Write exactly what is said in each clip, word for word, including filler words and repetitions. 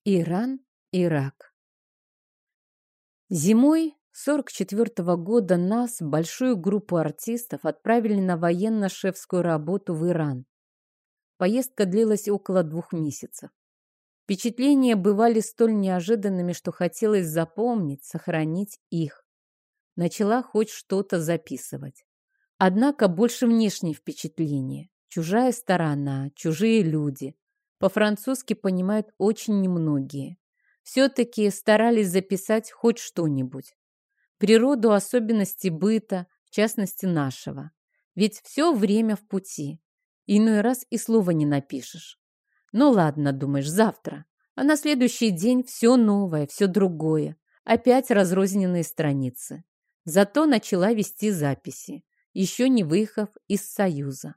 Иран, Ирак. Зимой сорок четвёртого года нас, большую группу артистов, отправили на военно-шефскую работу в Иран. Поездка длилась около двух месяцев. Впечатления бывали столь неожиданными, что хотелось запомнить, сохранить их. Начала хоть что-то записывать. Однако больше внешние впечатления. Чужая сторона, чужие люди. По-французски понимают очень немногие. Все-таки старались записать хоть что-нибудь. Природу, особенности быта, в частности нашего. Ведь все время в пути. Иной раз и слова не напишешь. Ну ладно, думаешь, завтра. А на следующий день все новое, все другое. Опять разрозненные страницы. Зато начала вести записи, еще не выехав из Союза.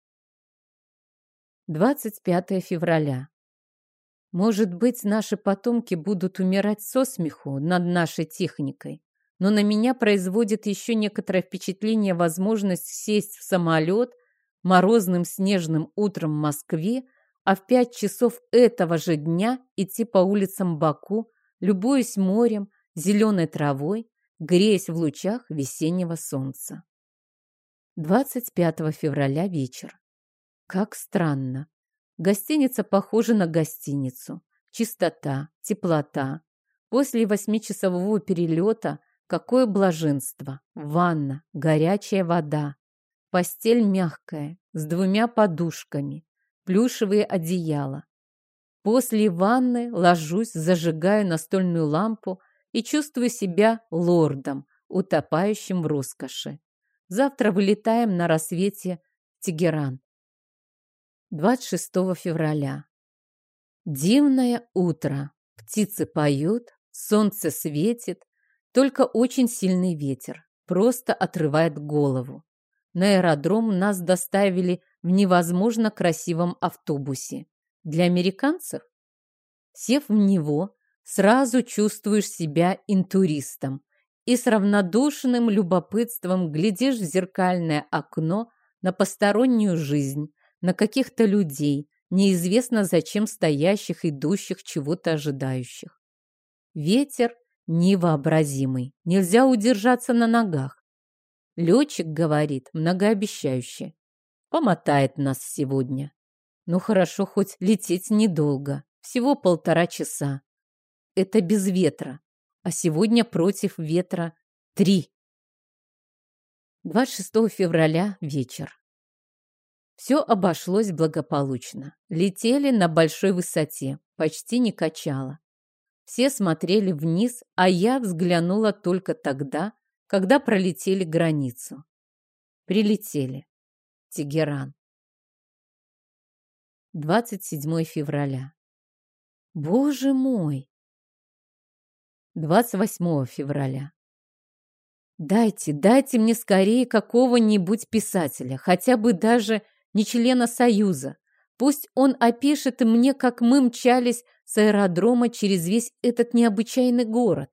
двадцать пятое февраля. Может быть, наши потомки будут умирать со смеху над нашей техникой, но на меня производит еще некоторое впечатление возможность сесть в самолет морозным снежным утром в Москве, а в пять часов этого же дня идти по улицам Баку, любуясь морем, зеленой травой, греясь в лучах весеннего солнца. двадцать пятого февраля вечер. Как странно. Гостиница похожа на гостиницу. Чистота, теплота. После восьмичасового перелета какое блаженство. Ванна, горячая вода. Постель мягкая, с двумя подушками. Плюшевые одеяла. После ванны ложусь, зажигаю настольную лампу и чувствую себя лордом, утопающим в роскоши. Завтра вылетаем на рассвете в Тегеран. двадцать шестого февраля. Дивное утро. Птицы поют, солнце светит, только очень сильный ветер. Просто отрывает голову. На аэродром нас доставили в невозможно красивом автобусе. Для американцев? Сев в него, сразу чувствуешь себя интуристом и с равнодушным любопытством глядишь в зеркальное окно на постороннюю жизнь, на каких-то людей, неизвестно зачем стоящих, идущих, чего-то ожидающих. Ветер невообразимый, нельзя удержаться на ногах. Летчик говорит многообещающе. Помотает нас сегодня. Ну хорошо, хоть лететь недолго, всего полтора часа. Это без ветра, а сегодня против ветра три. двадцать шестого февраля вечер. Все обошлось благополучно. Летели на большой высоте, почти не качало. Все смотрели вниз, а я взглянула только тогда, когда пролетели границу. Прилетели. Тегеран. двадцать седьмого февраля. Боже мой! двадцать восьмого февраля. Дайте, дайте мне скорее какого-нибудь писателя, хотя бы даже не члена Союза. Пусть он опишет мне, как мы мчались с аэродрома через весь этот необычайный город.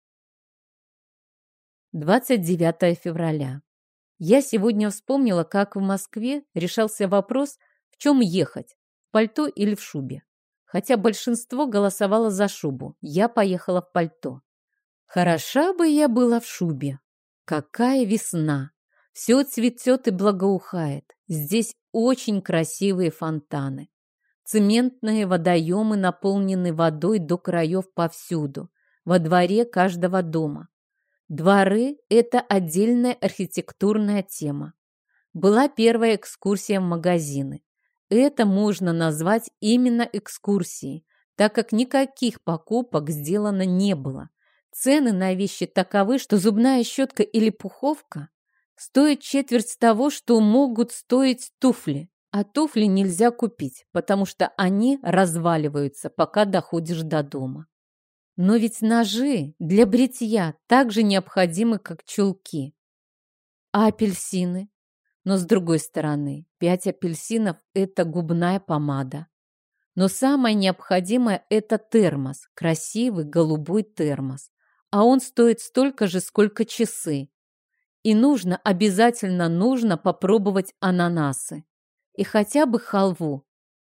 двадцать девятого февраля. Я сегодня вспомнила, как в Москве решался вопрос, в чем ехать, в пальто или в шубе. Хотя большинство голосовало за шубу, я поехала в пальто. Хороша бы я была в шубе. Какая весна! Все цветет и благоухает. Здесь очень красивые фонтаны. Цементные водоемы наполнены водой до краев повсюду, во дворе каждого дома. Дворы – это отдельная архитектурная тема. Была первая экскурсия в магазины. Это можно назвать именно экскурсией, так как никаких покупок сделано не было. Цены на вещи таковы, что зубная щетка или пуховка стоит четверть того, что могут стоить туфли. А туфли нельзя купить, потому что они разваливаются, пока доходишь до дома. Но ведь ножи для бритья так же необходимы, как чулки. А апельсины? Но с другой стороны, пять апельсинов – это губная помада. Но самое необходимое – это термос, красивый голубой термос. А он стоит столько же, сколько часы. И нужно, обязательно нужно попробовать ананасы. И хотя бы халву.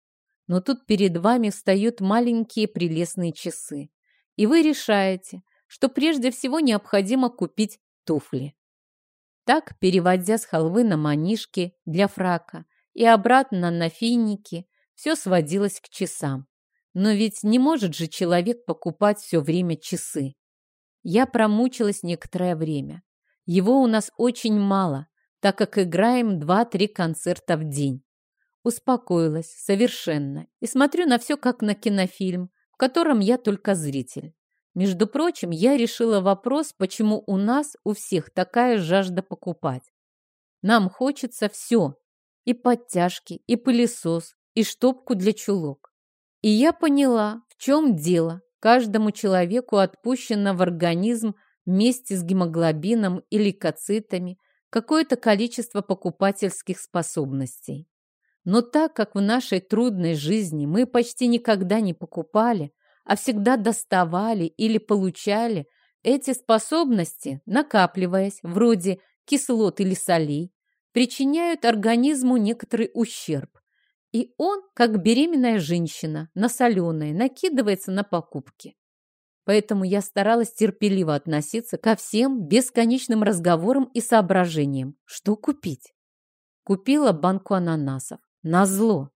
Но тут перед вами встают маленькие прелестные часы, и вы решаете, что прежде всего необходимо купить туфли. Так, переводя с халвы на манишки для фрака и обратно на финики, все сводилось к часам. Но ведь не может же человек покупать все время часы. Я промучилась некоторое время. Его у нас очень мало, так как играем два-три концерта в день. Успокоилась совершенно и смотрю на все как на кинофильм, в котором я только зритель. Между прочим, я решила вопрос, почему у нас у всех такая жажда покупать. Нам хочется все. И подтяжки, и пылесос, и штопку для чулок. И я поняла, в чем дело. Каждому человеку отпущено в организм вместе с гемоглобином и лейкоцитами какое-то количество покупательских способностей. Но так как в нашей трудной жизни мы почти никогда не покупали, а всегда доставали или получали, эти способности, накапливаясь, вроде кислот или солей, причиняют организму некоторый ущерб. И он, как беременная женщина, на соленое, накидывается на покупки. Поэтому я старалась терпеливо относиться ко всем бесконечным разговорам и соображениям, что купить. Купила банку ананасов. Назло.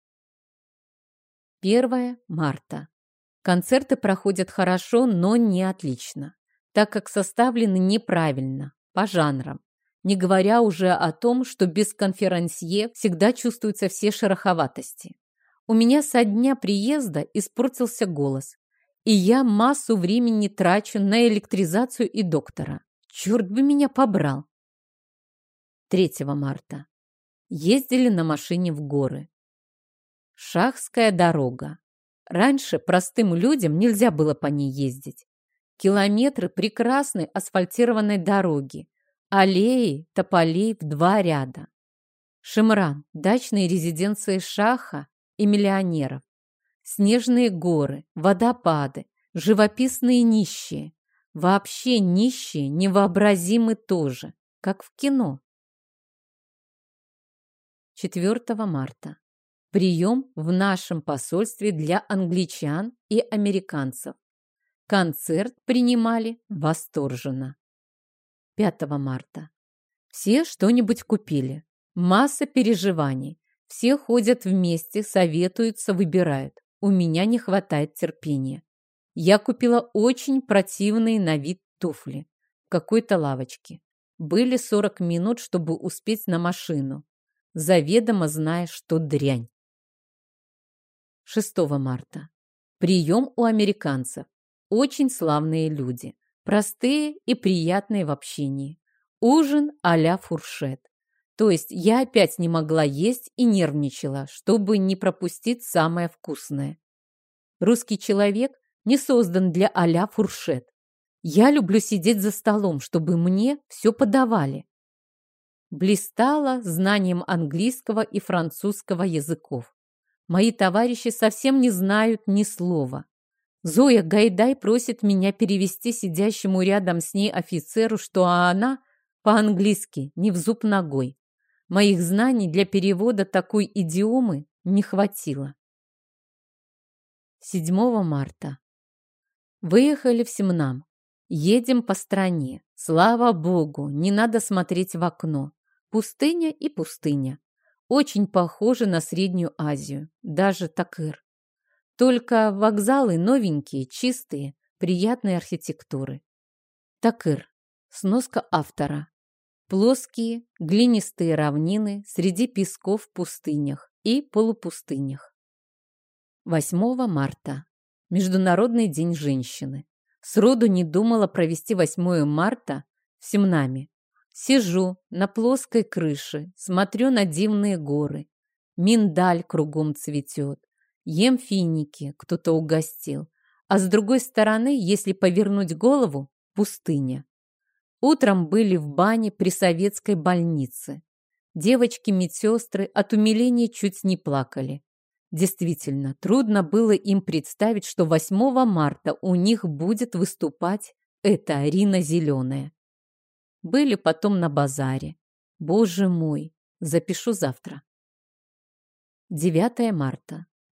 первое марта. Концерты проходят хорошо, но не отлично, так как составлены неправильно, по жанрам. Не говоря уже о том, что без конферансье всегда чувствуются все шероховатости. У меня со дня приезда испортился голос, и я массу времени трачу на электризацию и доктора. Черт бы меня побрал. третьего марта. Ездили на машине в горы. Шахская дорога. Раньше простым людям нельзя было по ней ездить. Километры прекрасной асфальтированной дороги. Аллеи тополей в два ряда. Шимран, дачные резиденции шаха и миллионеров. Снежные горы, водопады, живописные нищие. Вообще нищие невообразимы тоже, как в кино. четвёртого марта. Прием в нашем посольстве для англичан и американцев. Концерт принимали восторженно. пятого марта. Все что-нибудь купили. Масса переживаний. Все ходят вместе, советуются, выбирают. У меня не хватает терпения. Я купила очень противные на вид туфли в какой-то лавочке. Были сорок минут, чтобы успеть на машину, заведомо зная, что дрянь. шестого марта. Прием у американцев. Очень славные люди. Простые и приятные в общении. Ужин а-ля фуршет. То есть я опять не могла есть и нервничала, чтобы не пропустить самое вкусное. Русский человек не создан для а-ля фуршет. Я люблю сидеть за столом, чтобы мне все подавали. Блистала знанием английского и французского языков. Мои товарищи совсем не знают ни слова. Зоя Гайдай просит меня перевести сидящему рядом с ней офицеру, что она по-английски не в зуб ногой. Моих знаний для перевода такой идиомы не хватило. седьмого марта. Выехали в Семнам. Едем по стране. Слава Богу, не надо смотреть в окно. Пустыня и пустыня. Очень похоже на Среднюю Азию, даже Такыр. Только вокзалы новенькие, чистые, приятной архитектуры. Такыр. Сноска автора. Плоские, глинистые равнины среди песков в пустынях и полупустынях. восьмого марта. Международный день женщины. Сроду не думала провести восьмое марта в Семнаме. Сижу на плоской крыше, смотрю на дивные горы. Миндаль кругом цветет. Ем финики, кто-то угостил. А с другой стороны, если повернуть голову, пустыня. Утром были в бане при советской больнице. Девочки-медсестры от умиления чуть не плакали. Действительно, трудно было им представить, что восьмого марта у них будет выступать эта Арина Зеленая. Были потом на базаре. Боже мой, запишу завтра. девятого марта.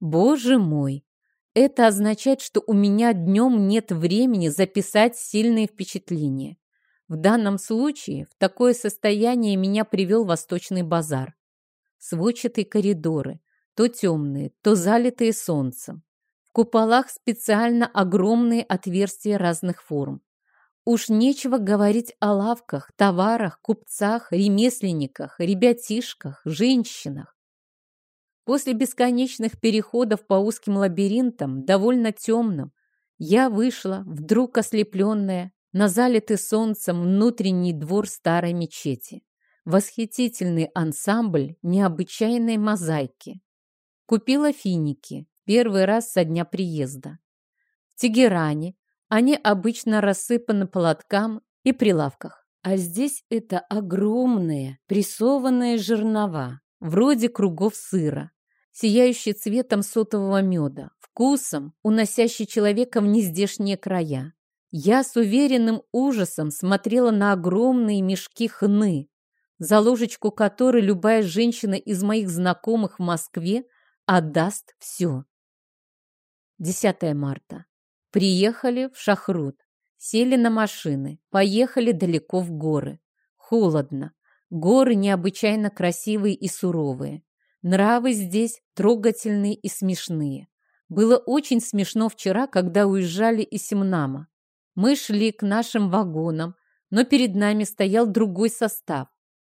Боже мой! Это означает, что у меня днем нет времени записать сильные впечатления. В данном случае в такое состояние меня привел Восточный базар. Сводчатые коридоры, то темные, то залитые солнцем. В куполах специально огромные отверстия разных форм. Уж нечего говорить о лавках, товарах, купцах, ремесленниках, ребятишках, женщинах. После бесконечных переходов по узким лабиринтам, довольно темным, я вышла, вдруг ослепленная, на залитый солнцем внутренний двор старой мечети. Восхитительный ансамбль необычайной мозаики. Купила финики первый раз со дня приезда. В Тегеране они обычно рассыпаны по лоткам и прилавках, а здесь это огромные прессованные жернова, вроде кругов сыра, сияющие цветом сотового меда, вкусом, уносящий человека в нездешние края. Я с уверенным ужасом смотрела на огромные мешки хны, за ложечку которой любая женщина из моих знакомых в Москве отдаст все. десятое марта. Приехали в Шахрут, сели на машины, поехали далеко в горы. Холодно. Горы необычайно красивые и суровые. Нравы здесь трогательные и смешные. Было очень смешно вчера, когда уезжали из Симнама. Мы шли к нашим вагонам, но перед нами стоял другой состав.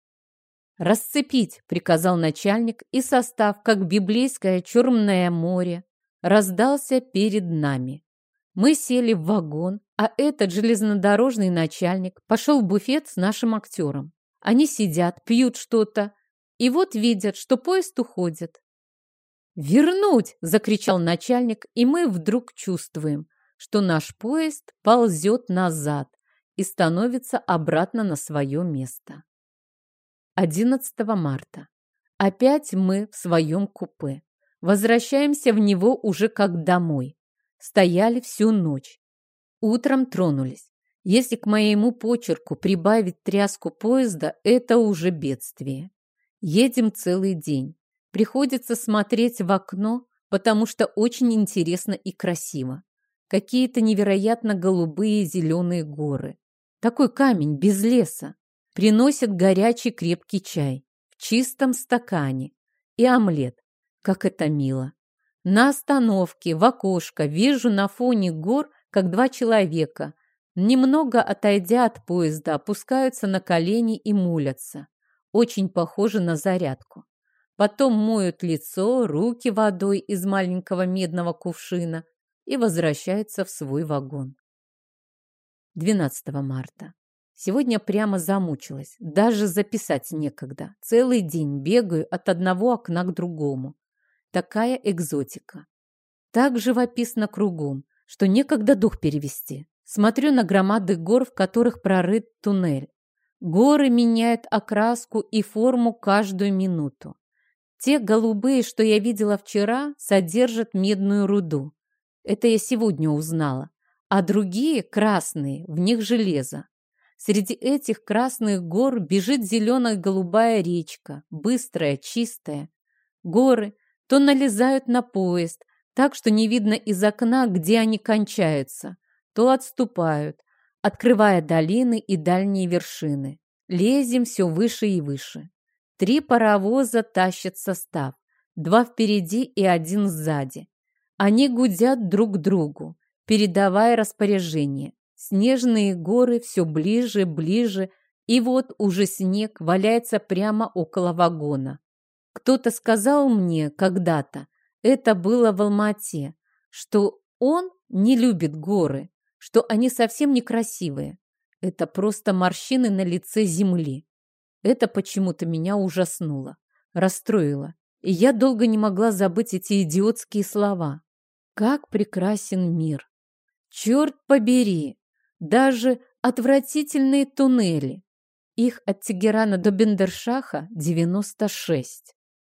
«Расцепить!» — приказал начальник, и состав, как библейское Черное море, раздался перед нами. Мы сели в вагон, а этот железнодорожный начальник пошел в буфет с нашим актером. Они сидят, пьют что-то, и вот видят, что поезд уходит. «Вернуть!» — закричал начальник, и мы вдруг чувствуем, что наш поезд ползет назад и становится обратно на свое место. одиннадцатого марта. Опять мы в своем купе. Возвращаемся в него уже как домой. Стояли всю ночь. Утром тронулись. Если к моему почерку прибавить тряску поезда, это уже бедствие. Едем целый день. Приходится смотреть в окно, потому что очень интересно и красиво. Какие-то невероятно голубые и зеленые горы. Такой камень без леса. Приносят горячий крепкий чай в чистом стакане и омлет. Как это мило! На остановке в окошко вижу на фоне гор, как два человека, немного отойдя от поезда, опускаются на колени и молятся. Очень похоже на зарядку. Потом моют лицо, руки водой из маленького медного кувшина и возвращаются в свой вагон. двенадцатого марта. Сегодня прямо замучилась. Даже записать некогда. Целый день бегаю от одного окна к другому. Такая экзотика. Так живописно кругом, что некогда дух перевести. Смотрю на громады гор, в которых прорыт туннель. Горы меняют окраску и форму каждую минуту. Те голубые, что я видела вчера, содержат медную руду. Это я сегодня узнала. А другие, красные, в них железо. Среди этих красных гор бежит зелено-голубая речка, быстрая, чистая. Горы то налезают на поезд, так что не видно из окна, где они кончаются, то отступают, открывая долины и дальние вершины. Лезем все выше и выше. Три паровоза тащат состав, два впереди и один сзади. Они гудят друг к другу, передавая распоряжение. Снежные горы все ближе, ближе, и вот уже снег валяется прямо около вагона. Кто-то сказал мне когда-то, это было в Алма-Ате, что он не любит горы, что они совсем некрасивые. Это просто морщины на лице земли. Это почему-то меня ужаснуло, расстроило, и я долго не могла забыть эти идиотские слова. Как прекрасен мир! Черт побери! Даже отвратительные туннели. Их от Тегерана до Бендершаха девяносто шесть.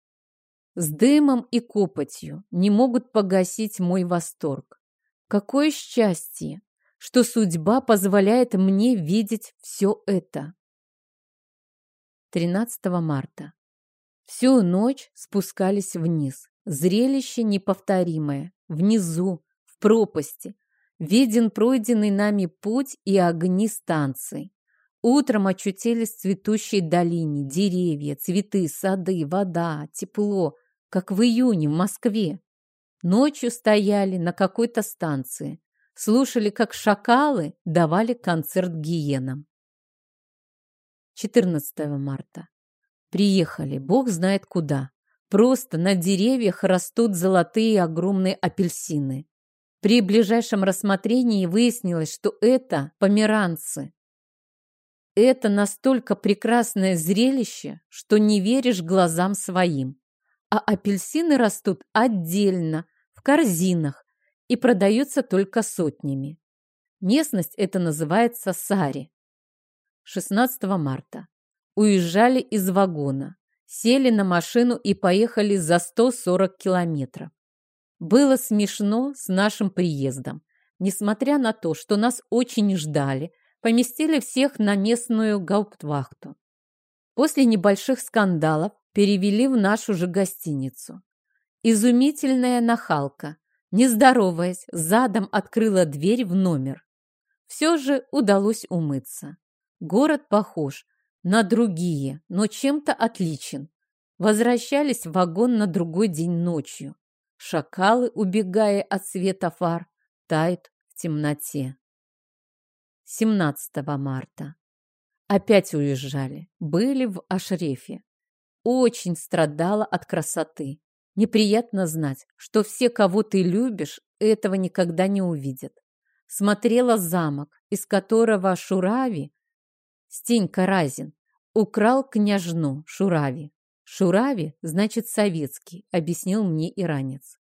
С дымом и копотью не могут погасить мой восторг. Какое счастье, что судьба позволяет мне видеть все это. тринадцатого марта. Всю ночь спускались вниз. Зрелище неповторимое. Внизу, в пропасти, виден пройденный нами путь и огни станций. Утром очутились в цветущей долине, деревья, цветы, сады, вода, тепло, как в июне в Москве. Ночью стояли на какой-то станции, слушали, как шакалы давали концерт гиенам. четырнадцатого марта. Приехали, бог знает куда. Просто на деревьях растут золотые огромные апельсины. При ближайшем рассмотрении выяснилось, что это померанцы. Это настолько прекрасное зрелище, что не веришь глазам своим. А апельсины растут отдельно, в корзинах, и продаются только сотнями. Местность эта называется Сари. шестнадцатого марта. Уезжали из вагона, сели на машину и поехали за сто сорок километров. Было смешно с нашим приездом. Несмотря на то, что нас очень ждали, поместили всех на местную гауптвахту. После небольших скандалов перевели в нашу же гостиницу. Изумительная нахалка, не здороваясь, задом открыла дверь в номер. Все же удалось умыться. Город похож на другие, но чем-то отличен. Возвращались в вагон на другой день ночью. Шакалы, убегая от света фар, тают в темноте. семнадцатого марта. Опять уезжали. Были в Ашрефе. Очень страдала от красоты. Неприятно знать, что все, кого ты любишь, этого никогда не увидят. Смотрела замок, из которого Шурави, Стенька Разин, украл княжну Шурави. Шурави значит советский, объяснил мне иранец.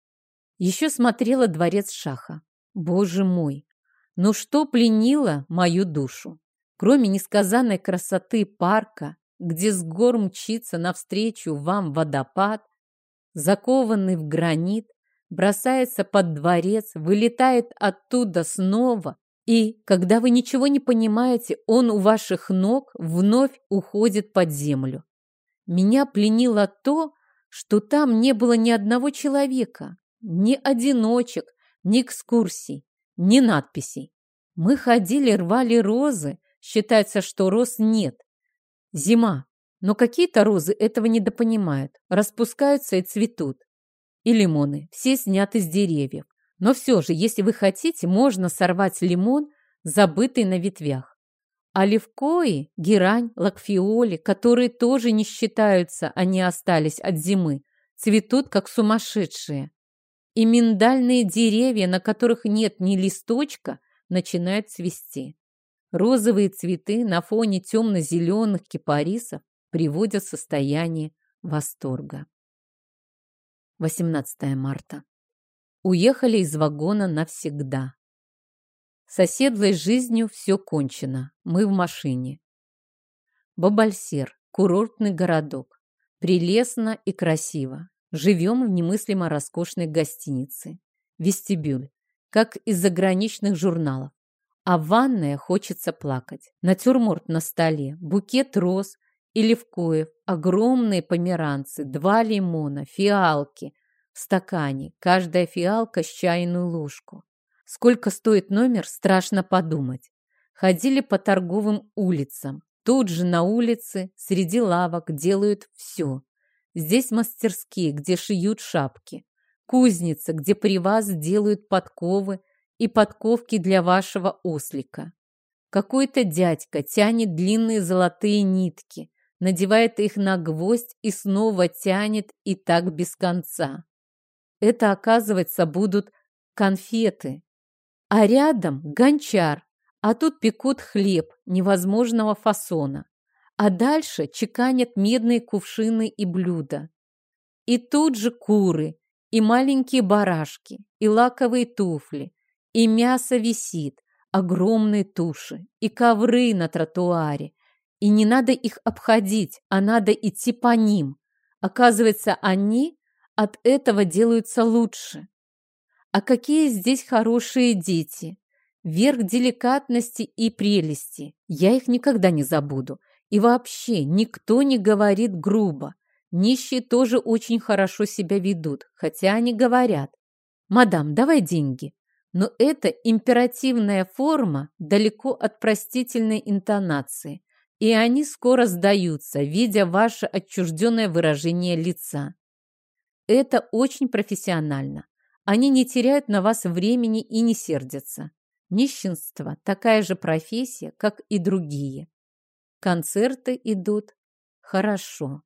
Еще смотрела дворец Шаха. Боже мой! Ну что пленило мою душу? Кроме несказанной красоты парка, где с гор мчится навстречу вам водопад, закованный в гранит, бросается под дворец, вылетает оттуда снова, и, когда вы ничего не понимаете, он у ваших ног вновь уходит под землю. Меня пленило то, что там не было ни одного человека, ни одиночек, ни экскурсий, ни надписей. Мы ходили, рвали розы, считается, что роз нет. Зима, но какие-то розы этого недопонимают, распускаются и цветут. И лимоны, все сняты с деревьев. Но все же, если вы хотите, можно сорвать лимон, забытый на ветвях. А левкои, герань, лакфиоли, которые тоже не считаются, они остались от зимы, цветут как сумасшедшие. И миндальные деревья, на которых нет ни листочка, начинают цвести. Розовые цветы на фоне темно-зеленых кипарисов приводят в состояние восторга. восемнадцатого марта. Уехали из вагона навсегда. С оседлой жизнью все кончено. Мы в машине. Бабальсер, курортный городок. Прелестно и красиво. Живем в немыслимо роскошной гостинице. Вестибюль, как из заграничных журналов. А в ванной хочется плакать. Натюрморт на столе, букет роз и левкоев, огромные померанцы, два лимона, фиалки в стакане, каждая фиалка с чайную ложку. Сколько стоит номер, страшно подумать. Ходили по торговым улицам. Тут же на улице, среди лавок делают все. Здесь мастерские, где шьют шапки. Кузница, где при вас делают подковы и подковки для вашего ослика. Какой-то дядька тянет длинные золотые нитки, надевает их на гвоздь и снова тянет, и так без конца. Это, оказывается, будут конфеты. А рядом гончар, а тут пекут хлеб невозможного фасона. А дальше чеканят медные кувшины и блюда. И тут же куры, и маленькие барашки, и лаковые туфли, и мясо висит, огромные туши, и ковры на тротуаре. И не надо их обходить, а надо идти по ним. Оказывается, они от этого делаются лучше. А какие здесь хорошие дети! Верх деликатности и прелести. Я их никогда не забуду. И вообще никто не говорит грубо. Нищие тоже очень хорошо себя ведут, хотя они говорят: «Мадам, давай деньги». Но это императивная форма далеко от простительной интонации, и они скоро сдаются, видя ваше отчужденное выражение лица. Это очень профессионально. Они не теряют на вас времени и не сердятся. Нищенство – такая же профессия, как и другие. Концерты идут хорошо.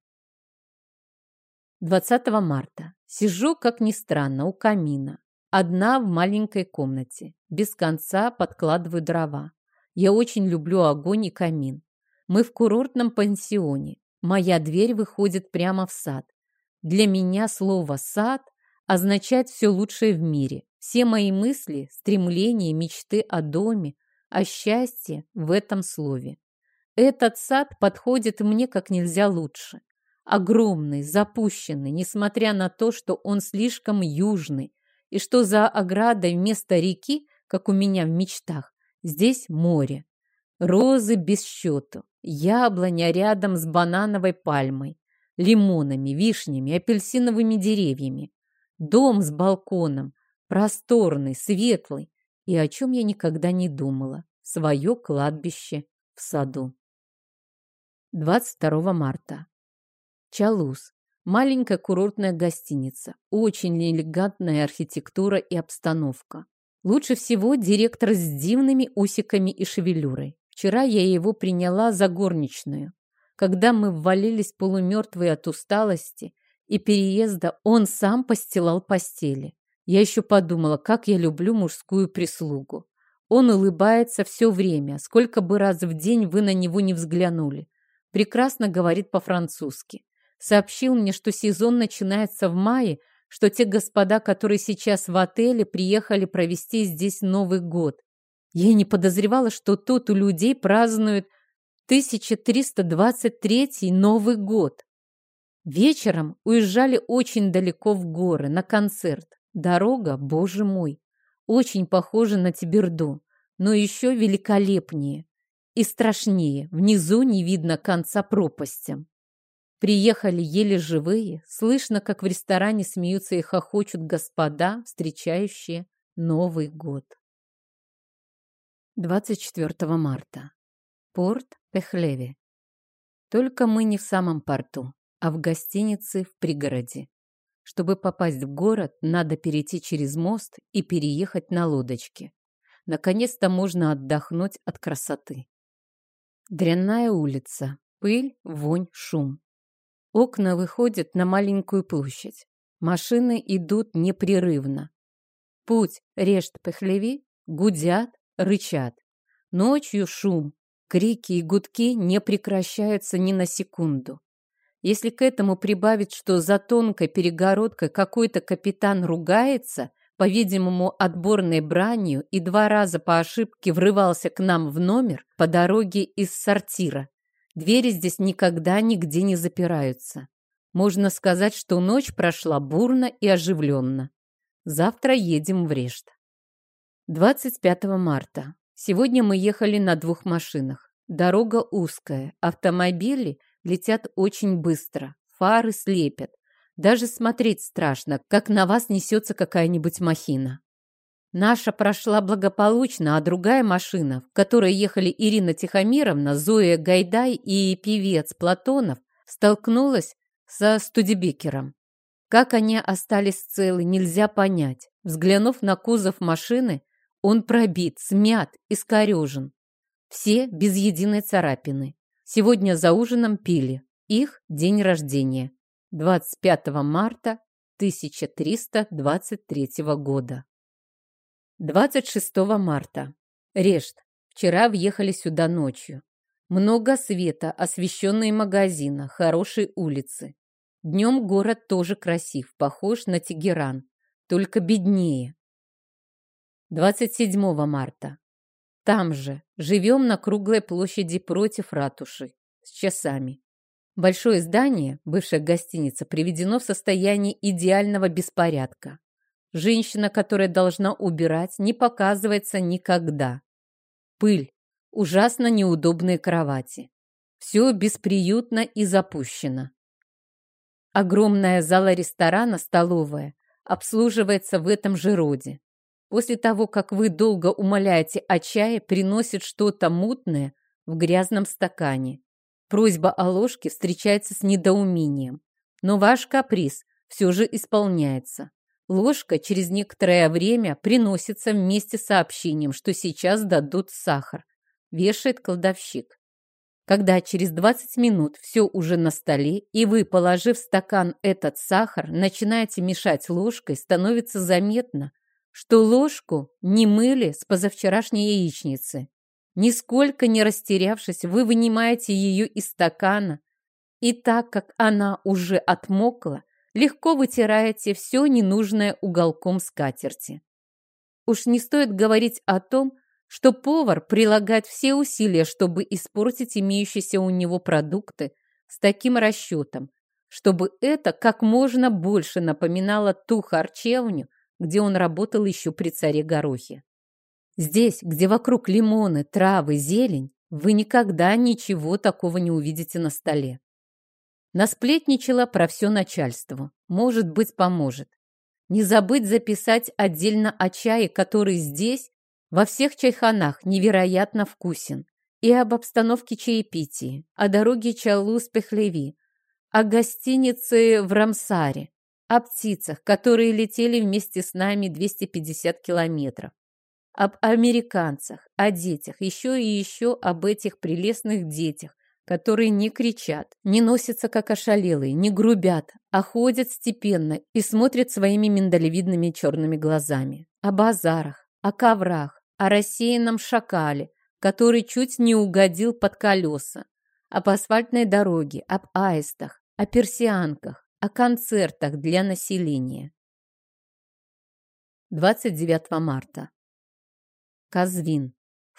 двадцатого марта. Сижу, как ни странно, у камина. Одна в маленькой комнате. Без конца подкладываю дрова. Я очень люблю огонь и камин. Мы в курортном пансионе. Моя дверь выходит прямо в сад. Для меня слово «сад» означает все лучшее в мире. Все мои мысли, стремления, мечты о доме, о счастье в этом слове. Этот сад подходит мне как нельзя лучше. Огромный, запущенный, несмотря на то, что он слишком южный, и что за оградой вместо реки, как у меня в мечтах, здесь море. Розы без счету, яблоня рядом с банановой пальмой, лимонами, вишнями, апельсиновыми деревьями. Дом с балконом, просторный, светлый, и о чем я никогда не думала. Свое кладбище в саду. двадцать второго марта. Чалус. Маленькая курортная гостиница. Очень элегантная архитектура и обстановка. Лучше всего директор с дивными усиками и шевелюрой. Вчера я его приняла за горничную. Когда мы ввалились полумертвые от усталости и переезда, он сам постилал постели. Я еще подумала, как я люблю мужскую прислугу. Он улыбается все время, сколько бы раз в день вы на него не взглянули. Прекрасно говорит по-французски. Сообщил мне, что сезон начинается в мае, что те господа, которые сейчас в отеле, приехали провести здесь Новый год. Я не подозревала, что тут у людей празднуют тысяча триста двадцать третий Новый год. Вечером уезжали очень далеко в горы, на концерт. Дорога, боже мой, очень похожа на Тиберду, но еще великолепнее и страшнее. Внизу не видно конца пропастям. Приехали еле живые, слышно, как в ресторане смеются и хохочут господа, встречающие Новый год. двадцать четвертого марта. Порт Пехлеви. Только мы не в самом порту, а в гостинице в пригороде. Чтобы попасть в город, надо перейти через мост и переехать на лодочке. Наконец-то можно отдохнуть от красоты. Дрянная улица. Пыль, вонь, шум. Окна выходят на маленькую площадь. Машины идут непрерывно. Путь Решт-Пехлеви гудят, рычат. Ночью шум, крики и гудки не прекращаются ни на секунду. Если к этому прибавить, что за тонкой перегородкой какой-то капитан ругается, по-видимому, отборной бранью, и два раза по ошибке врывался к нам в номер по дороге из сортира. Двери здесь никогда нигде не запираются. Можно сказать, что ночь прошла бурно и оживленно. Завтра едем в Решт. двадцать пятого марта. Сегодня мы ехали на двух машинах. Дорога узкая, автомобили летят очень быстро, фары слепят. Даже смотреть страшно, как на вас несется какая-нибудь махина. Наша прошла благополучно, а другая машина, в которой ехали Ирина Тихомировна, Зоя Гайдай и певец Платонов, столкнулась со Студебекером. Как они остались целы, нельзя понять. Взглянув на кузов машины, он пробит, смят, искорежен. Все без единой царапины. Сегодня за ужином пили. Их день рождения. двадцать пятого марта тысяча триста двадцать третьего года. двадцать шестого марта. Решт. Вчера въехали сюда ночью. Много света, освещенные магазины, хорошие улицы. Днем город тоже красив, похож на Тегеран, только беднее. двадцать седьмого марта. Там же. Живем на круглой площади против ратуши. С часами. Большое здание, бывшая гостиница, приведено в состояние идеального беспорядка. Женщина, которая должна убирать, не показывается никогда. Пыль. Ужасно неудобные кровати. Все бесприютно и запущено. Огромная зала ресторана, столовая, обслуживается в этом же роде. После того, как вы долго умоляете о чае, приносит что-то мутное в грязном стакане. Просьба о ложке встречается с недоумением. Но ваш каприз все же исполняется. Ложка через некоторое время приносится вместе с сообщением, что сейчас дадут сахар. Вешает кладовщик. Когда через двадцать минут все уже на столе, и вы, положив в стакан этот сахар, начинаете мешать ложкой, становится заметно, что ложку не мыли с позавчерашней яичницы. Нисколько не растерявшись, вы вынимаете ее из стакана, и так как она уже отмокла, легко вытираете все ненужное уголком скатерти. Уж не стоит говорить о том, что повар прилагает все усилия, чтобы испортить имеющиеся у него продукты с таким расчетом, чтобы это как можно больше напоминало ту харчевню, где он работал еще при царе Горохе. Здесь, где вокруг лимоны, травы, зелень, вы никогда ничего такого не увидите на столе. Насплетничала про все начальство. Может быть, поможет. Не забыть записать отдельно о чае, который здесь, во всех чайханах, невероятно вкусен. И об обстановке чаепития, о дороге Чалус-Пехлеви, о гостинице в Рамсаре, о птицах, которые летели вместе с нами двести пятьдесят километров, об американцах, о детях, еще и еще об этих прелестных детях, которые не кричат, не носятся как ошалелые, не грубят, а ходят степенно и смотрят своими миндалевидными черными глазами. О базарах, о коврах, о рассеянном шакале, который чуть не угодил под колеса, об асфальтной дороге, об аистах, о персианках, о концертах для населения. двадцать девятого марта. Казвин.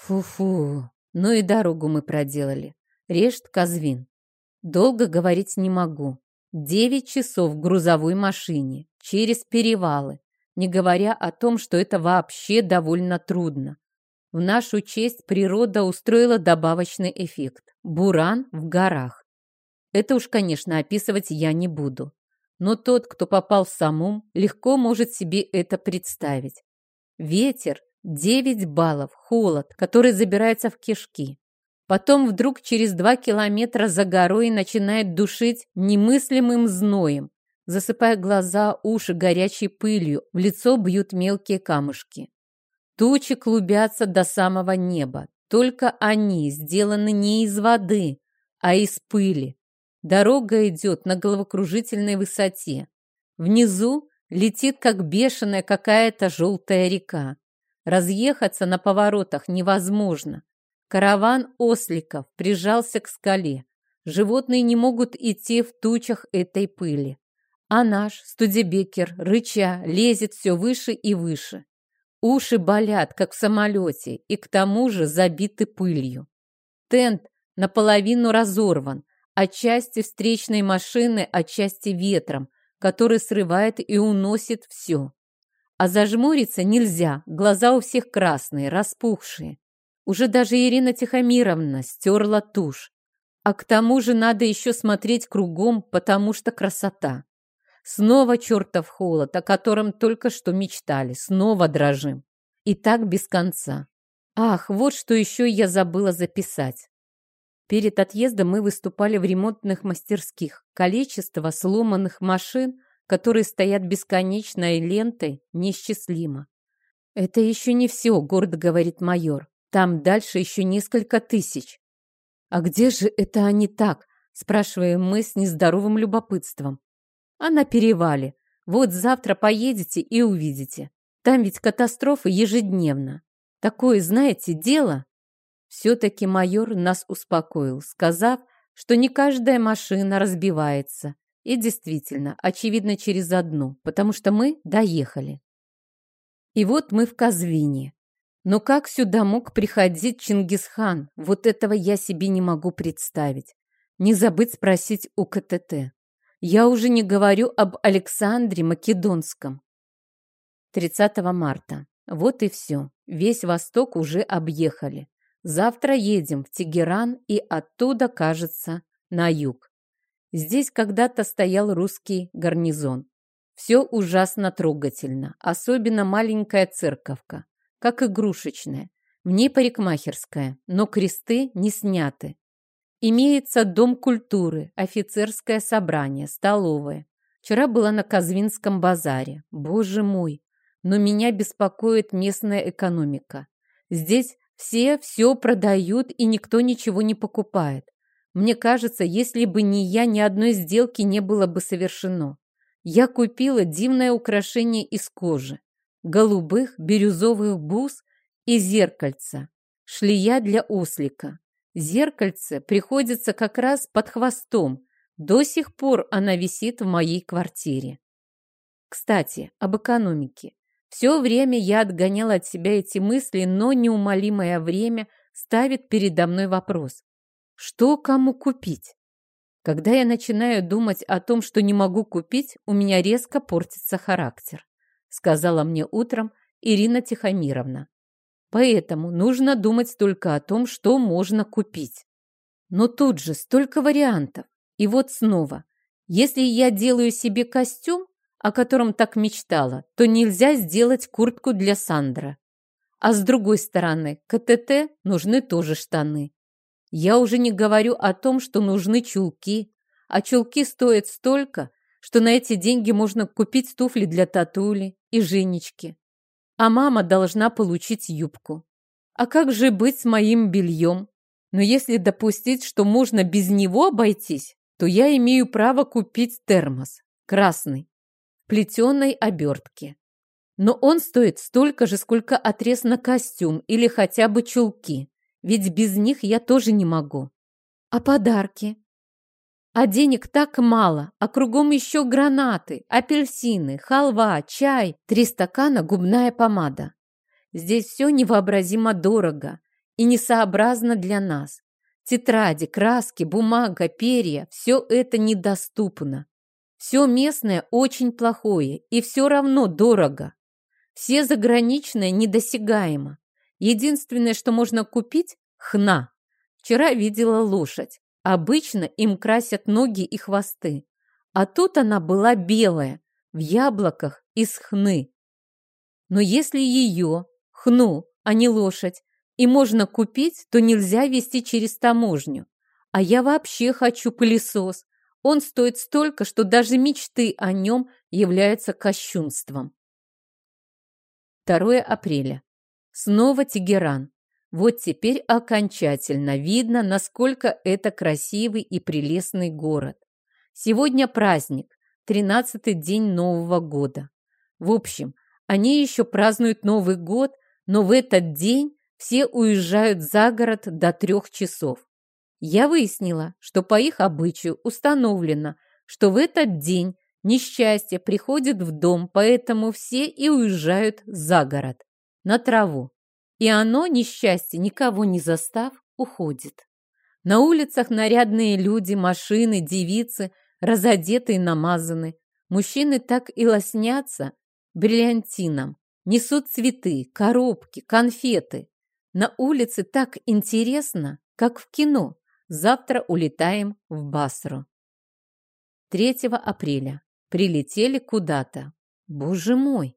Фу-фу, ну и дорогу мы проделали. Решт-Казвин. Долго говорить не могу. Девять часов в грузовой машине, через перевалы, не говоря о том, что это вообще довольно трудно. В нашу честь природа устроила добавочный эффект. Буран в горах. Это уж, конечно, описывать я не буду. Но тот, кто попал в самум, легко может себе это представить. Ветер девять баллов, холод, который забирается в кишки. Потом вдруг через два километра за горой начинает душить немыслимым зноем, засыпая глаза, уши горячей пылью, в лицо бьют мелкие камушки. Тучи клубятся до самого неба, только они сделаны не из воды, а из пыли. Дорога идет на головокружительной высоте. Внизу летит, как бешеная какая-то желтая река. Разъехаться на поворотах невозможно. Караван осликов прижался к скале. Животные не могут идти в тучах этой пыли. А наш Студебекер, рыча, лезет все выше и выше. Уши болят, как в самолете, и к тому же забиты пылью. Тент наполовину разорван, отчасти встречной машины, отчасти ветром, который срывает и уносит все. А зажмуриться нельзя, глаза у всех красные, распухшие. Уже даже Ирина Тихомировна стерла тушь. А к тому же надо еще смотреть кругом, потому что красота. Снова чертов холод, о котором только что мечтали. Снова дрожим. И так без конца. Ах, вот что еще я забыла записать. Перед отъездом мы выступали в ремонтных мастерских. Количество сломанных машин, которые стоят бесконечной лентой, неисчислимо. «Это еще не все», — гордо говорит майор. «Там дальше еще несколько тысяч». «А где же это они так?» — спрашиваем мы с нездоровым любопытством. «А на перевале. Вот завтра поедете и увидите. Там ведь катастрофы ежедневно. Такое, знаете, дело». Все-таки майор нас успокоил, сказав, что не каждая машина разбивается. И действительно, очевидно, через одну, потому что мы доехали. И вот мы в Казвине. Но как сюда мог приходить Чингисхан? Вот этого я себе не могу представить. Не забыть спросить у ка тэ тэ. Я уже не говорю об Александре Македонском. тридцатого марта. Вот и все. Весь Восток уже объехали. Завтра едем в Тегеран и оттуда, кажется, на юг. Здесь когда-то стоял русский гарнизон. Все ужасно трогательно, особенно маленькая церковка, как игрушечная. В ней парикмахерская, но кресты не сняты. Имеется дом культуры, офицерское собрание, столовая. Вчера была на Казвинском базаре. Боже мой! Но меня беспокоит местная экономика. Здесь все все продают, и никто ничего не покупает. Мне кажется, если бы не я, ни одной сделки не было бы совершено. Я купила дивное украшение из кожи, голубых бирюзовых бус и зеркальца, шлея для ослика. Зеркальце приходится как раз под хвостом. До сих пор она висит в моей квартире. Кстати, об экономике. Все время я отгоняла от себя эти мысли, но неумолимое время ставит передо мной вопрос. Что кому купить? Когда я начинаю думать о том, что не могу купить, у меня резко портится характер, сказала мне утром Ирина Тихомировна. Поэтому нужно думать только о том, что можно купить. Но тут же столько вариантов. И вот снова, если я делаю себе костюм, о котором так мечтала, то нельзя сделать куртку для Сандра. А с другой стороны, к тэ тэ нужны тоже штаны. Я уже не говорю о том, что нужны чулки, а чулки стоят столько, что на эти деньги можно купить туфли для Татули и Женечки. А мама должна получить юбку. А как же быть с моим бельем? Но если допустить, что можно без него обойтись, то я имею право купить термос, красный, в плетеной обертке. Но он стоит столько же, сколько отрез на костюм или хотя бы чулки. Ведь без них я тоже не могу. А подарки? А денег так мало, а кругом еще гранаты, апельсины, халва, чай, три стакана губная помада. Здесь все невообразимо дорого и несообразно для нас. Тетради, краски, бумага, перья – все это недоступно. Все местное очень плохое и все равно дорого. Все заграничное недосягаемо. Единственное, что можно купить – хна. Вчера видела лошадь. Обычно им красят ноги и хвосты. А тут она была белая, в яблоках из хны. Но если ее, хну, а не лошадь, и можно купить, то нельзя везти через таможню. А я вообще хочу пылесос. Он стоит столько, что даже мечты о нем являются кощунством. второе апреля. Снова Тегеран. Вот теперь окончательно видно, насколько это красивый и прелестный город. Сегодня праздник, тринадцатый день Нового года. В общем, они еще празднуют Новый год, но в этот день все уезжают за город до трех часов. Я выяснила, что по их обычаю установлено, что в этот день несчастье приходит в дом, поэтому все и уезжают за город, на траву. И оно, несчастье, никого не застав, уходит. На улицах нарядные люди, машины, девицы, разодеты и намазаны. Мужчины так и лоснятся бриллиантином, несут цветы, коробки, конфеты. На улице так интересно, как в кино. Завтра улетаем в Басру. третьего апреля. Прилетели куда-то. Боже мой!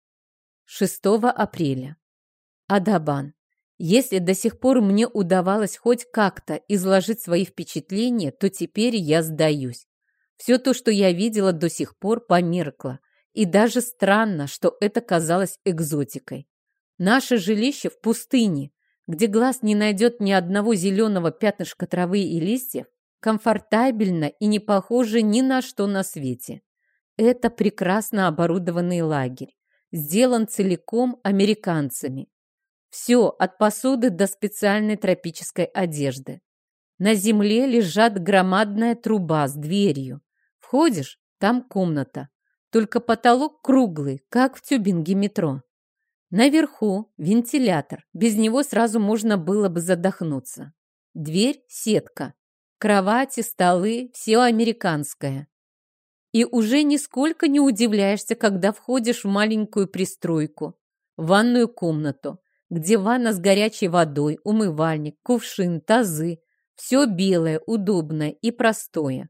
шестого апреля. Адабан. Если до сих пор мне удавалось хоть как-то изложить свои впечатления, то теперь я сдаюсь. Все то, что я видела до сих пор, померкло. И даже странно, что это казалось экзотикой. Наше жилище в пустыне, где глаз не найдет ни одного зеленого пятнышка травы и листьев, комфортабельно и не похоже ни на что на свете. Это прекрасно оборудованный лагерь, сделан целиком американцами. Все, от посуды до специальной тропической одежды. На земле лежат громадная труба с дверью. Входишь, там комната. Только потолок круглый, как в тюбинге метро. Наверху вентилятор. Без него сразу можно было бы задохнуться. Дверь – сетка. Кровати, столы – все американское. И уже нисколько не удивляешься, когда входишь в маленькую пристройку, ванную комнату, где ванна с горячей водой, умывальник, кувшин, тазы. Все белое, удобное и простое.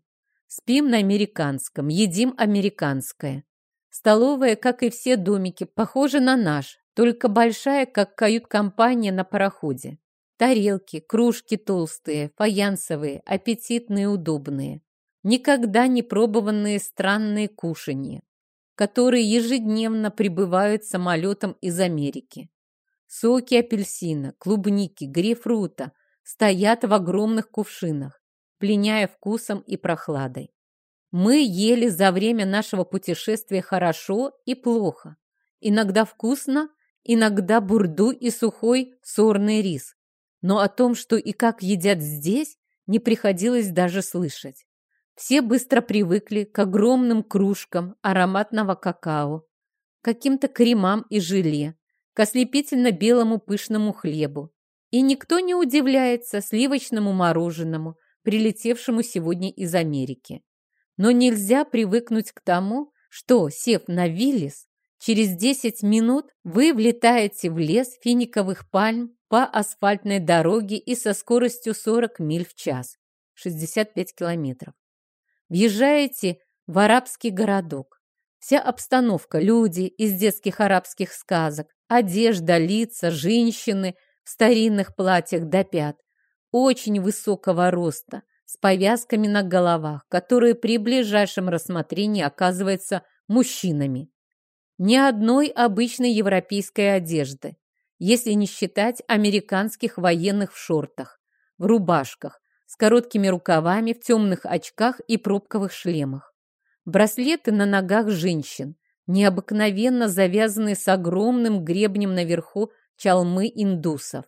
Спим на американском, едим американское. Столовая, как и все домики, похожа на наш, только большая, как кают-компания на пароходе. Тарелки, кружки толстые, фаянсовые, аппетитные, удобные. Никогда не пробованные странные кушанья, которые ежедневно прибывают самолетом из Америки. Соки апельсина, клубники, грейпфрута стоят в огромных кувшинах, пленяя вкусом и прохладой. Мы ели за время нашего путешествия хорошо и плохо. Иногда вкусно, иногда бурду и сухой сорный рис. Но о том, что и как едят здесь, не приходилось даже слышать. Все быстро привыкли к огромным кружкам ароматного какао, к каким-то кремам и желе, к ослепительно-белому пышному хлебу. И никто не удивляется сливочному мороженому, прилетевшему сегодня из Америки. Но нельзя привыкнуть к тому, что, сев на Виллис, через десять минут вы влетаете в лес финиковых пальм по асфальтной дороге и со скоростью сорок миль в час, шестьдесят пять километров. Въезжаете в арабский городок. Вся обстановка, люди из детских арабских сказок, одежда, лица, женщины в старинных платьях до пят, очень высокого роста, с повязками на головах, которые при ближайшем рассмотрении оказываются мужчинами. Ни одной обычной европейской одежды, если не считать американских военных в шортах, в рубашках, с короткими рукавами, в темных очках и пробковых шлемах. Браслеты на ногах женщин, необыкновенно завязанные с огромным гребнем наверху чалмы индусов.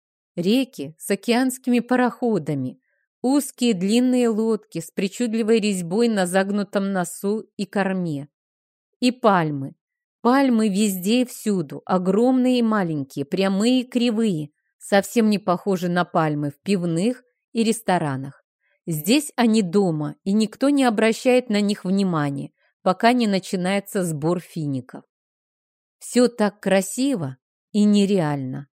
Реки с океанскими пароходами, узкие длинные лодки с причудливой резьбой на загнутом носу и корме. И пальмы. Пальмы везде и всюду, огромные и маленькие, прямые и кривые, совсем не похожи на пальмы в пивных и ресторанах. Здесь они дома, и никто не обращает на них внимания, пока не начинается сбор фиников. Все так красиво и нереально.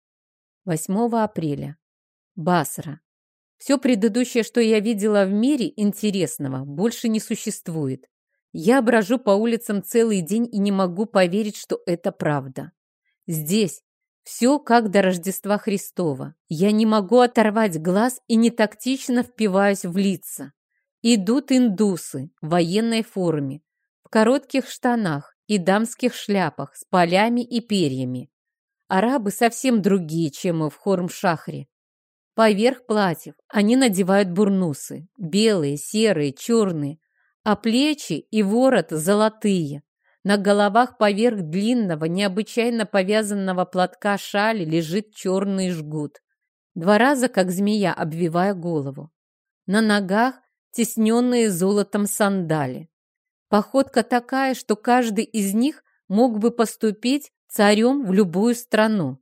восьмого апреля. Басра. Все предыдущее, что я видела в мире интересного, больше не существует. Я брожу по улицам целый день и не могу поверить, что это правда. Здесь все как до Рождества Христова. Я не могу оторвать глаз и нетактично впиваюсь в лица. Идут индусы в военной форме, в коротких штанах и дамских шляпах с полями и перьями. Арабы совсем другие, чем в Хорм-Шахре. Поверх платьев они надевают бурнусы, белые, серые, черные, а плечи и ворот золотые. На головах поверх длинного, необычайно повязанного платка шали лежит черный жгут, два раза, как змея, обвивая голову. На ногах тесненные золотом сандали. Походка такая, что каждый из них мог бы поступить царем в любую страну.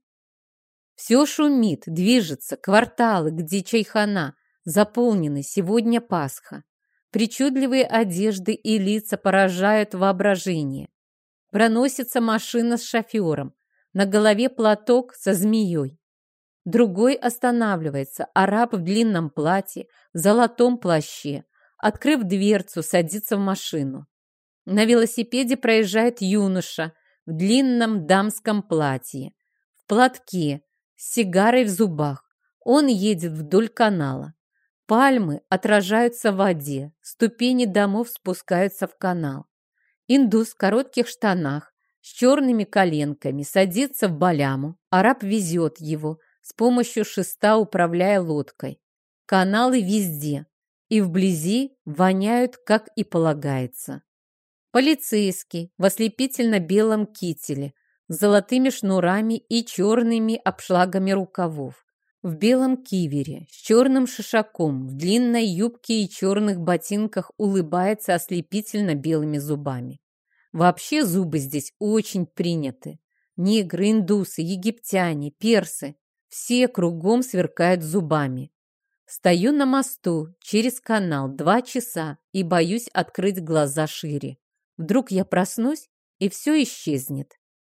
Все шумит, движется, кварталы, где чайхана, заполнены, сегодня Пасха. Причудливые одежды и лица поражают воображение. Проносится машина с шофером, на голове платок со змеей. Другой останавливается, араб в длинном платье, в золотом плаще, открыв дверцу, садится в машину. На велосипеде проезжает юноша в длинном дамском платье, в платке, с сигарой в зубах. Он едет вдоль канала. Пальмы отражаются в воде, ступени домов спускаются в канал. Индус в коротких штанах, с черными коленками, садится в баляму. Араб везет его, с помощью шеста управляя лодкой. Каналы везде, и вблизи воняют, как и полагается. Полицейский в ослепительно-белом кителе, с золотыми шнурами и черными обшлагами рукавов. В белом кивере, с черным шишаком, в длинной юбке и черных ботинках улыбается ослепительно белыми зубами. Вообще зубы здесь очень приняты. Негры, индусы, египтяне, персы – все кругом сверкают зубами. Стою на мосту через канал два часа и боюсь открыть глаза шире. Вдруг я проснусь, и все исчезнет.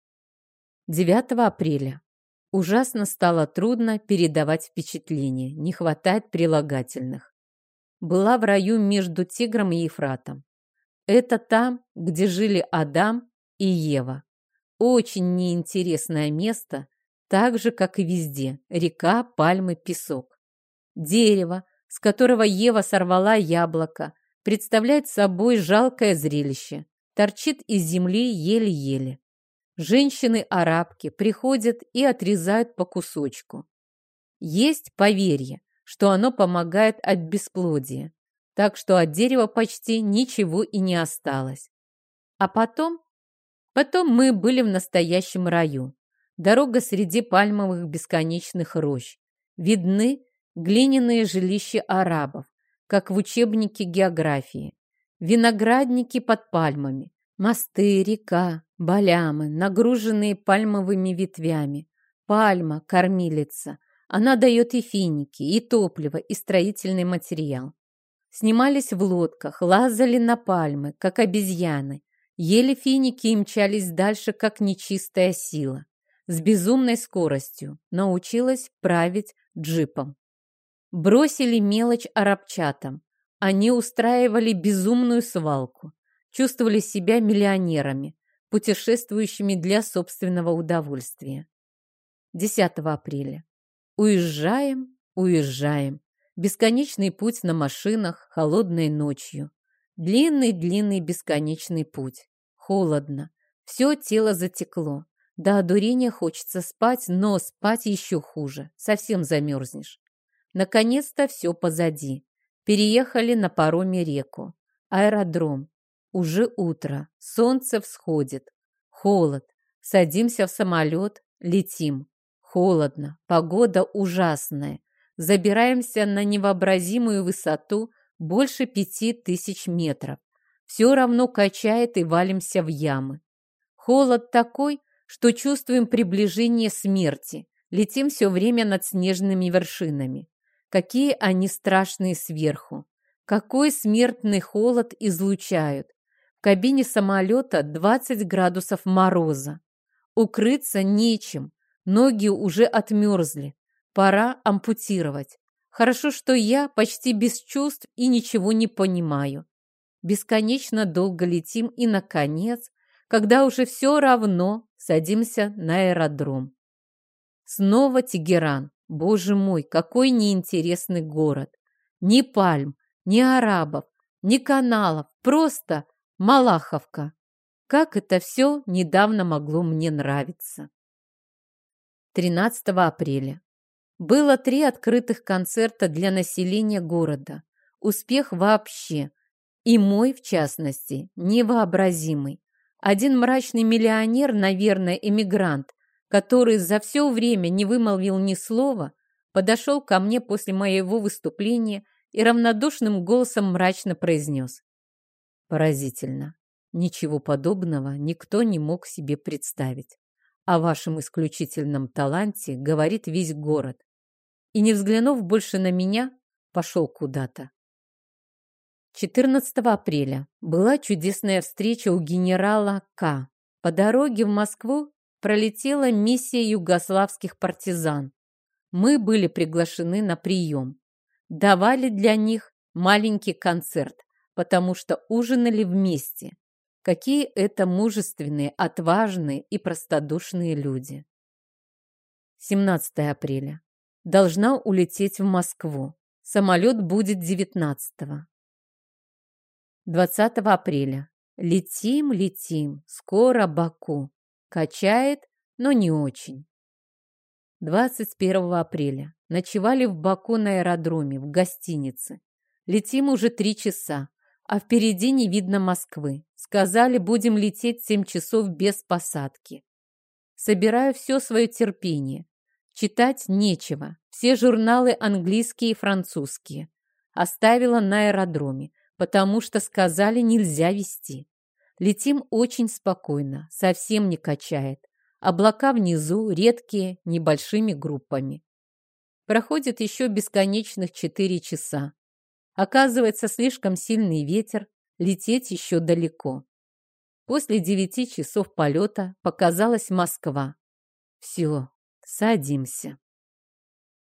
девятого апреля. Ужасно стало трудно передавать впечатления, не хватает прилагательных. была в раю между Тигром и Ефратом. Это там, где жили Адам и Ева. Очень неинтересное место, так же, как и везде. Река, пальмы, песок. Дерево, с которого Ева сорвала яблоко, представляет собой жалкое зрелище. Торчит из земли еле-еле. Женщины-арабки приходят и отрезают по кусочку. Есть поверье, что оно помогает от бесплодия, так что от дерева почти ничего и не осталось. А потом, потом мы были в настоящем раю. Дорога среди пальмовых бесконечных рощ. Видны глиняные жилища арабов, как в учебнике географии. Виноградники под пальмами, мосты, река, балямы, нагруженные пальмовыми ветвями. Пальма, кормилица. Она дает и финики, и топливо, и строительный материал. Снимались в лодках, лазали на пальмы, как обезьяны, ели финики и мчались дальше, как нечистая сила. С безумной скоростью научилась править джипом. Бросили мелочь арабчатам. Они устраивали безумную свалку. Чувствовали себя миллионерами, путешествующими для собственного удовольствия. десятого апреля. Уезжаем, уезжаем. Бесконечный путь на машинах, холодной ночью. Длинный-длинный бесконечный путь. Холодно. Все тело затекло. До одурения хочется спать, но спать еще хуже. Совсем замерзнешь. Наконец-то все позади. Переехали на пароме реку. Аэродром. Уже утро. Солнце всходит. Холод. Садимся в самолет. Летим. Холодно. Погода ужасная. Забираемся на невообразимую высоту больше пяти тысяч метров. Все равно качает и валимся в ямы. Холод такой, что чувствуем приближение смерти. Летим все время над снежными вершинами. Какие они страшные сверху. Какой смертный холод излучают. В кабине самолета двадцать градусов мороза. Укрыться нечем. Ноги уже отмерзли. Пора ампутировать. Хорошо, что я почти без чувств и ничего не понимаю. Бесконечно долго летим и, наконец, когда уже все равно, садимся на аэродром. Снова Тегеран. Боже мой, какой неинтересный город. Ни пальм, ни арабов, ни каналов, просто Малаховка. Как это все недавно могло мне нравиться. тринадцатого апреля. Было три открытых концерта для населения города. Успех вообще. И мой, в частности, невообразимый. Один мрачный миллионер, наверное, эмигрант, который за все время не вымолвил ни слова, подошел ко мне после моего выступления и равнодушным голосом мрачно произнес: «Поразительно. Ничего подобного никто не мог себе представить. О вашем исключительном таланте говорит весь город». И, не взглянув больше на меня, пошел куда-то. четырнадцатого апреля была чудесная встреча у генерала К. По дороге в Москву пролетела миссия югославских партизан. Мы были приглашены на прием. Давали для них маленький концерт, потому что ужинали вместе. Какие это мужественные, отважные и простодушные люди. семнадцатого апреля. Должна улететь в Москву. Самолет будет девятнадцатого. двадцатого апреля. Летим, летим. Скоро Баку. Качает, но не очень. двадцать первого апреля. Ночевали в Баку на аэродроме, в гостинице. Летим уже три часа, а впереди не видно Москвы. Сказали, будем лететь семь часов без посадки. Собираю все свое терпение. Читать нечего. Все журналы английские и французские. Оставила на аэродроме, потому что сказали, нельзя везти. Летим очень спокойно, совсем не качает. Облака внизу, редкие, небольшими группами. Проходит еще бесконечных четыре часа. Оказывается, слишком сильный ветер, лететь еще далеко. После девяти часов полета показалась Москва. Все, садимся.